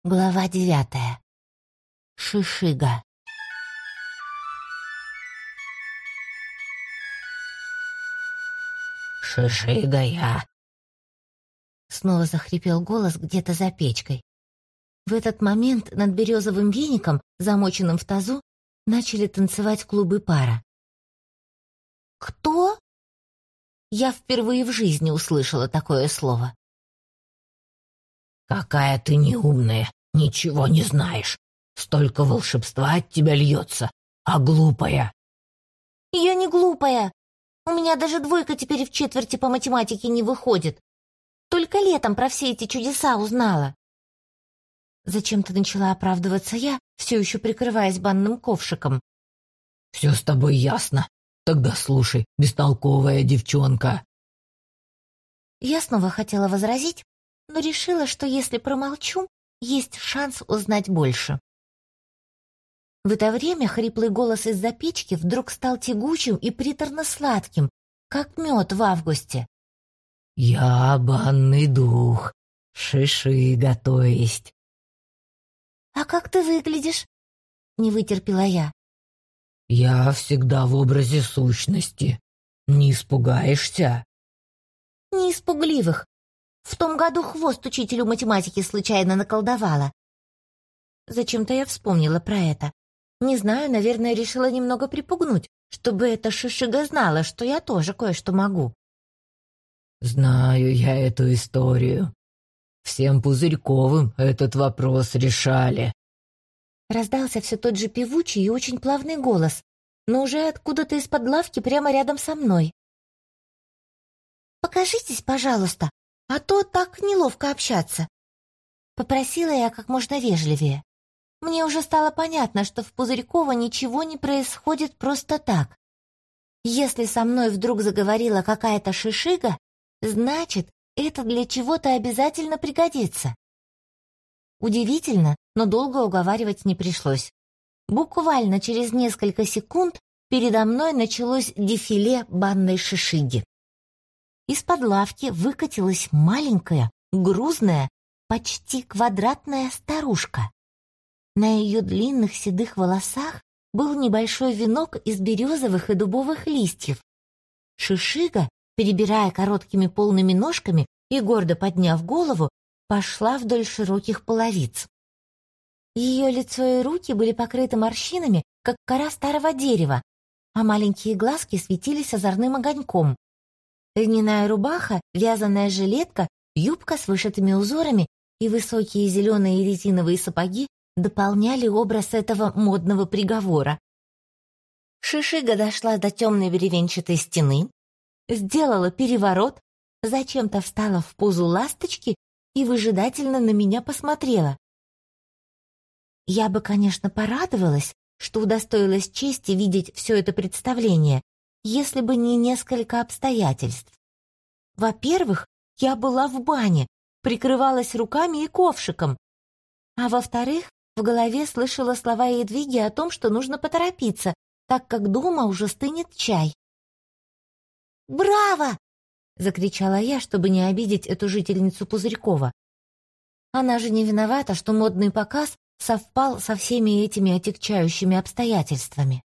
Глава 9. Шишига. «Шишига я!» Снова захрипел голос где-то за печкой. В этот момент над березовым веником, замоченным в тазу, начали танцевать клубы пара. «Кто?» Я впервые в жизни услышала такое слово. «Какая ты неумная, ничего не знаешь. Столько волшебства от тебя льется, а глупая!» «Я не глупая. У меня даже двойка теперь в четверти по математике не выходит. Только летом про все эти чудеса узнала». Зачем-то начала оправдываться я, все еще прикрываясь банным ковшиком. «Все с тобой ясно. Тогда слушай, бестолковая девчонка». Я снова хотела возразить, но решила, что если промолчу, есть шанс узнать больше. В это время хриплый голос из-за печки вдруг стал тягучим и приторно-сладким, как мед в августе. «Я банный дух, Шишига, то есть». «А как ты выглядишь?» — не вытерпела я. «Я всегда в образе сущности. Не испугаешься?» «Не испугливых. В том году хвост учителю математики случайно наколдовала». Зачем-то я вспомнила про это. Не знаю, наверное, решила немного припугнуть, чтобы эта Шишига знала, что я тоже кое-что могу. «Знаю я эту историю. Всем Пузырьковым этот вопрос решали». Раздался все тот же певучий и очень плавный голос, но уже откуда-то из-под лавки прямо рядом со мной. «Покажитесь, пожалуйста, а то так неловко общаться», — попросила я как можно вежливее. Мне уже стало понятно, что в Пузырьково ничего не происходит просто так. Если со мной вдруг заговорила какая-то Шишига, значит, это для чего-то обязательно пригодится. Удивительно, но долго уговаривать не пришлось. Буквально через несколько секунд передо мной началось дефиле банной Шишиги. Из-под лавки выкатилась маленькая, грузная, почти квадратная старушка. На ее длинных седых волосах был небольшой венок из березовых и дубовых листьев. Шишига, перебирая короткими полными ножками и гордо подняв голову, пошла вдоль широких половиц. Ее лицо и руки были покрыты морщинами, как кора старого дерева, а маленькие глазки светились озорным огоньком. Льняная рубаха, вязаная жилетка, юбка с вышитыми узорами и высокие зеленые резиновые сапоги дополняли образ этого модного приговора. Шишига дошла до темной бревенчатой стены, сделала переворот, зачем-то встала в позу ласточки и выжидательно на меня посмотрела. Я бы, конечно, порадовалась, что удостоилась чести видеть все это представление, если бы не несколько обстоятельств. Во-первых, я была в бане, прикрывалась руками и ковшиком, а во-вторых, в голове слышала слова Едвиги о том, что нужно поторопиться, так как дома уже стынет чай. «Браво!» — закричала я, чтобы не обидеть эту жительницу Пузырькова. Она же не виновата, что модный показ совпал со всеми этими отягчающими обстоятельствами.